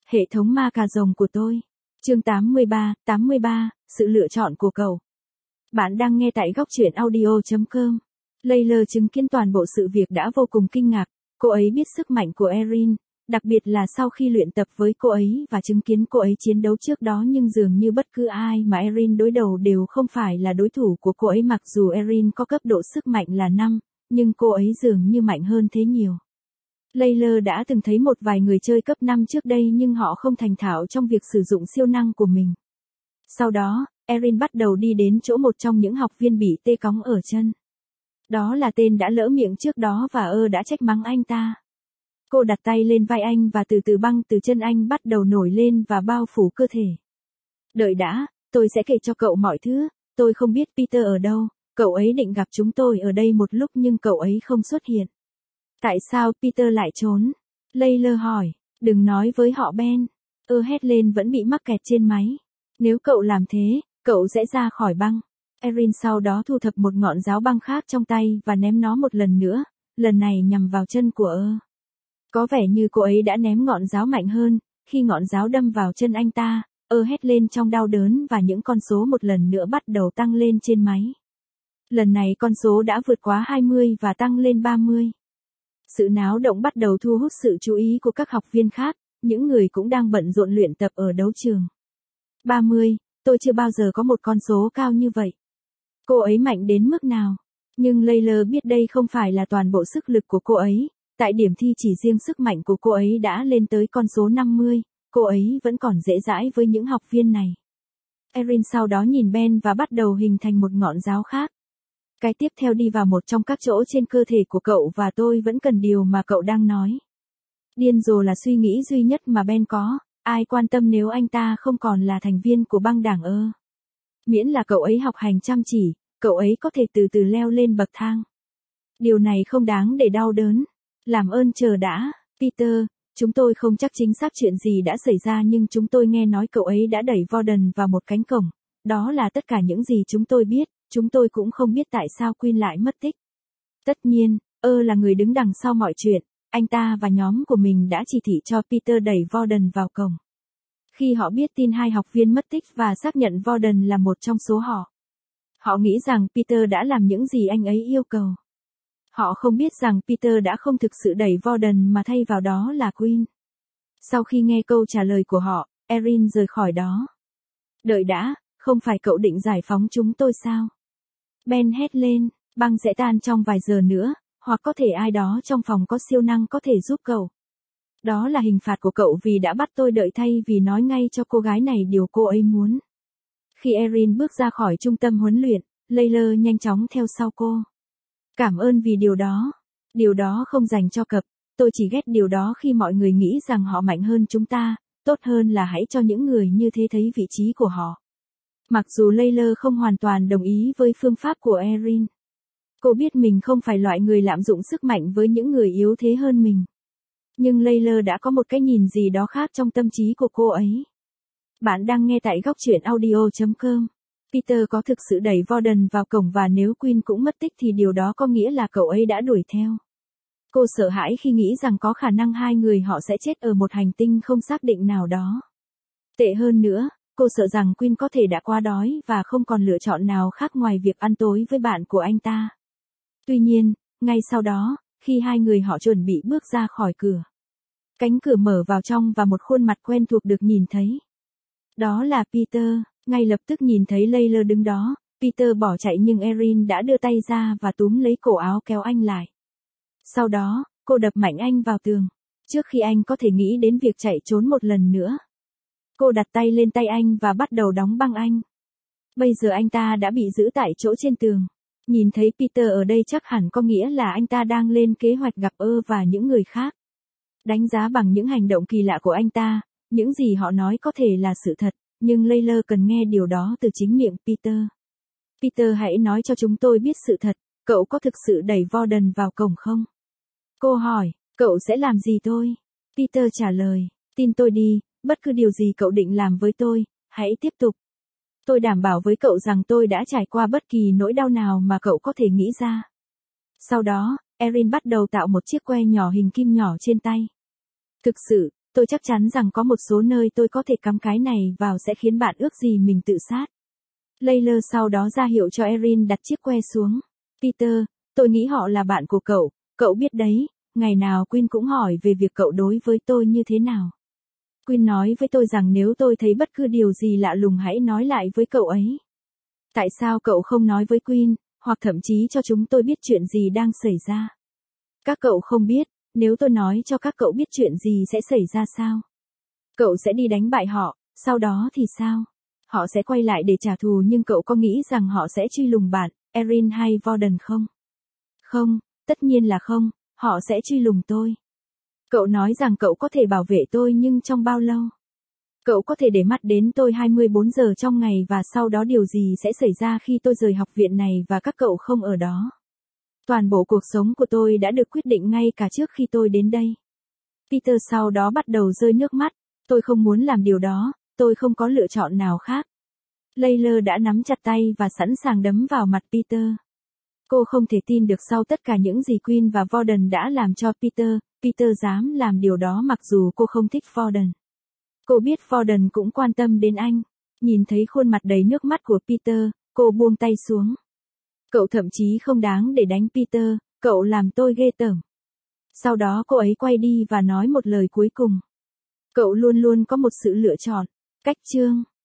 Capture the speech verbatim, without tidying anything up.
Hệ thống ma cà rồng của tôi. Chương tám mươi ba, tám mươi ba, sự lựa chọn của cậu. Bạn đang nghe tại góc truyện audio chấm com. Layla chứng kiến toàn bộ sự việc đã vô cùng kinh ngạc. Cô ấy biết sức mạnh của Erin, đặc biệt là sau khi luyện tập với cô ấy và chứng kiến cô ấy chiến đấu trước đó, nhưng dường như bất cứ ai mà Erin đối đầu đều không phải là đối thủ của cô ấy. Mặc dù Erin có cấp độ sức mạnh là năm, nhưng cô ấy dường như mạnh hơn thế nhiều. Layla đã từng thấy một vài người chơi cấp năm trước đây nhưng họ không thành thạo trong việc sử dụng siêu năng của mình. Sau đó, Erin bắt đầu đi đến chỗ một trong những học viên bị tê cóng ở chân. Đó là tên đã lỡ miệng trước đó và ơ đã trách mắng anh ta. Cô đặt tay lên vai anh và từ từ băng từ chân anh bắt đầu nổi lên và bao phủ cơ thể. Đợi đã, tôi sẽ kể cho cậu mọi thứ. Tôi không biết Peter ở đâu, cậu ấy định gặp chúng tôi ở đây một lúc nhưng cậu ấy không xuất hiện. Tại sao Peter lại trốn? Layla hỏi. Đừng nói với họ Ben. Ơ hét lên vẫn bị mắc kẹt trên máy. Nếu cậu làm thế, cậu sẽ ra khỏi băng. Erin sau đó thu thập một ngọn giáo băng khác trong tay và ném nó một lần nữa, lần này nhằm vào chân của ơ. Có vẻ như cô ấy đã ném ngọn giáo mạnh hơn, khi ngọn giáo đâm vào chân anh ta, ơ hét lên trong đau đớn và những con số một lần nữa bắt đầu tăng lên trên máy. Lần này con số đã vượt quá hai mươi và tăng lên ba mươi. Sự náo động bắt đầu thu hút sự chú ý của các học viên khác, những người cũng đang bận rộn luyện tập ở đấu trường. ba mươi, tôi chưa bao giờ có một con số cao như vậy. Cô ấy mạnh đến mức nào? Nhưng Layla biết đây không phải là toàn bộ sức lực của cô ấy, tại điểm thi chỉ riêng sức mạnh của cô ấy đã lên tới con số năm mươi, cô ấy vẫn còn dễ dãi với những học viên này. Erin sau đó nhìn Ben và bắt đầu hình thành một ngọn giáo khác. Cái tiếp theo đi vào một trong các chỗ trên cơ thể của cậu và tôi vẫn cần điều mà cậu đang nói. Điên rồ là suy nghĩ duy nhất mà Ben có, ai quan tâm nếu anh ta không còn là thành viên của băng đảng ơ. Miễn là cậu ấy học hành chăm chỉ, cậu ấy có thể từ từ leo lên bậc thang. Điều này không đáng để đau đớn. Làm ơn chờ đã, Peter, chúng tôi không chắc chính xác chuyện gì đã xảy ra nhưng chúng tôi nghe nói cậu ấy đã đẩy Warden vào một cánh cổng. Đó là tất cả những gì chúng tôi biết, chúng tôi cũng không biết tại sao Quinn lại mất tích. Tất nhiên, ơ là người đứng đằng sau mọi chuyện, anh ta và nhóm của mình đã chỉ thị cho Peter đẩy Warden vào cổng. Khi họ biết tin hai học viên mất tích và xác nhận Warden là một trong số họ, họ nghĩ rằng Peter đã làm những gì anh ấy yêu cầu. Họ không biết rằng Peter đã không thực sự đẩy Warden mà thay vào đó là Quinn. Sau khi nghe câu trả lời của họ, Erin rời khỏi đó. Đợi đã, không phải cậu định giải phóng chúng tôi sao? Ben hét lên, băng sẽ tan trong vài giờ nữa, hoặc có thể ai đó trong phòng có siêu năng có thể giúp cậu. Đó là hình phạt của cậu vì đã bắt tôi đợi thay vì nói ngay cho cô gái này điều cô ấy muốn. Khi Erin bước ra khỏi trung tâm huấn luyện, Layla nhanh chóng theo sau cô. Cảm ơn vì điều đó. Điều đó không dành cho cậu. Tôi chỉ ghét điều đó khi mọi người nghĩ rằng họ mạnh hơn chúng ta, tốt hơn là hãy cho những người như thế thấy vị trí của họ. Mặc dù Layla không hoàn toàn đồng ý với phương pháp của Erin. Cô biết mình không phải loại người lạm dụng sức mạnh với những người yếu thế hơn mình. Nhưng Layla đã có một cái nhìn gì đó khác trong tâm trí của cô ấy. Bạn đang nghe tại góc truyện audio chấm com. Peter có thực sự đẩy Warden vào cổng và nếu Quinn cũng mất tích thì điều đó có nghĩa là cậu ấy đã đuổi theo. Cô sợ hãi khi nghĩ rằng có khả năng hai người họ sẽ chết ở một hành tinh không xác định nào đó. Tệ hơn nữa, cô sợ rằng Quinn có thể đã quá đói và không còn lựa chọn nào khác ngoài việc ăn tối với bạn của anh ta. Tuy nhiên, ngay sau đó, khi hai người họ chuẩn bị bước ra khỏi cửa, cánh cửa mở vào trong và một khuôn mặt quen thuộc được nhìn thấy. Đó là Peter. Ngay lập tức nhìn thấy Layla đứng đó, Peter bỏ chạy nhưng Erin đã đưa tay ra và túm lấy cổ áo kéo anh lại. Sau đó, cô đập mạnh anh vào tường, trước khi anh có thể nghĩ đến việc chạy trốn một lần nữa. Cô đặt tay lên tay anh và bắt đầu đóng băng anh. Bây giờ anh ta đã bị giữ tại chỗ trên tường. Nhìn thấy Peter ở đây chắc hẳn có nghĩa là anh ta đang lên kế hoạch gặp ơ và những người khác. Đánh giá bằng những hành động kỳ lạ của anh ta, những gì họ nói có thể là sự thật. Nhưng Layla cần nghe điều đó từ chính miệng Peter. Peter hãy nói cho chúng tôi biết sự thật, cậu có thực sự đẩy Warden vào cổng không? Cô hỏi, cậu sẽ làm gì tôi? Peter trả lời, tin tôi đi, bất cứ điều gì cậu định làm với tôi, hãy tiếp tục. Tôi đảm bảo với cậu rằng tôi đã trải qua bất kỳ nỗi đau nào mà cậu có thể nghĩ ra. Sau đó, Erin bắt đầu tạo một chiếc que nhỏ hình kim nhỏ trên tay. Thực sự, Tôi chắc chắn rằng có một số nơi tôi có thể cắm cái này vào sẽ khiến bạn ước gì mình tự sát. Layla sau đó ra hiệu cho Erin đặt chiếc que xuống. Peter, tôi nghĩ họ là bạn của cậu, cậu biết đấy, ngày nào Quinn cũng hỏi về việc cậu đối với tôi như thế nào. Quinn nói với tôi rằng nếu tôi thấy bất cứ điều gì lạ lùng hãy nói lại với cậu ấy. Tại sao cậu không nói với Quinn, hoặc thậm chí cho chúng tôi biết chuyện gì đang xảy ra? Các cậu không biết, nếu tôi nói cho các cậu biết chuyện gì sẽ xảy ra sao? Cậu sẽ đi đánh bại họ, sau đó thì sao? Họ sẽ quay lại để trả thù nhưng cậu có nghĩ rằng họ sẽ truy lùng bạn, Erin hay Vorden không? Không, tất nhiên là không, họ sẽ truy lùng tôi. Cậu nói rằng cậu có thể bảo vệ tôi nhưng trong bao lâu? Cậu có thể để mắt đến tôi hai mươi bốn giờ trong ngày và sau đó điều gì sẽ xảy ra khi tôi rời học viện này và các cậu không ở đó? Toàn bộ cuộc sống của tôi đã được quyết định ngay cả trước khi tôi đến đây. Peter sau đó bắt đầu rơi nước mắt, tôi không muốn làm điều đó, tôi không có lựa chọn nào khác. Layla đã nắm chặt tay và sẵn sàng đấm vào mặt Peter. Cô không thể tin được sau tất cả những gì Quinn và Vorden đã làm cho Peter, Peter dám làm điều đó mặc dù cô không thích Vorden. Cô biết Vorden cũng quan tâm đến anh. Nhìn thấy khuôn mặt đầy nước mắt của Peter, cô buông tay xuống. Cậu thậm chí không đáng để đánh Peter, cậu làm tôi ghê tởm. Sau đó cô ấy quay đi và nói một lời cuối cùng. Cậu luôn luôn có một sự lựa chọn. Cách chương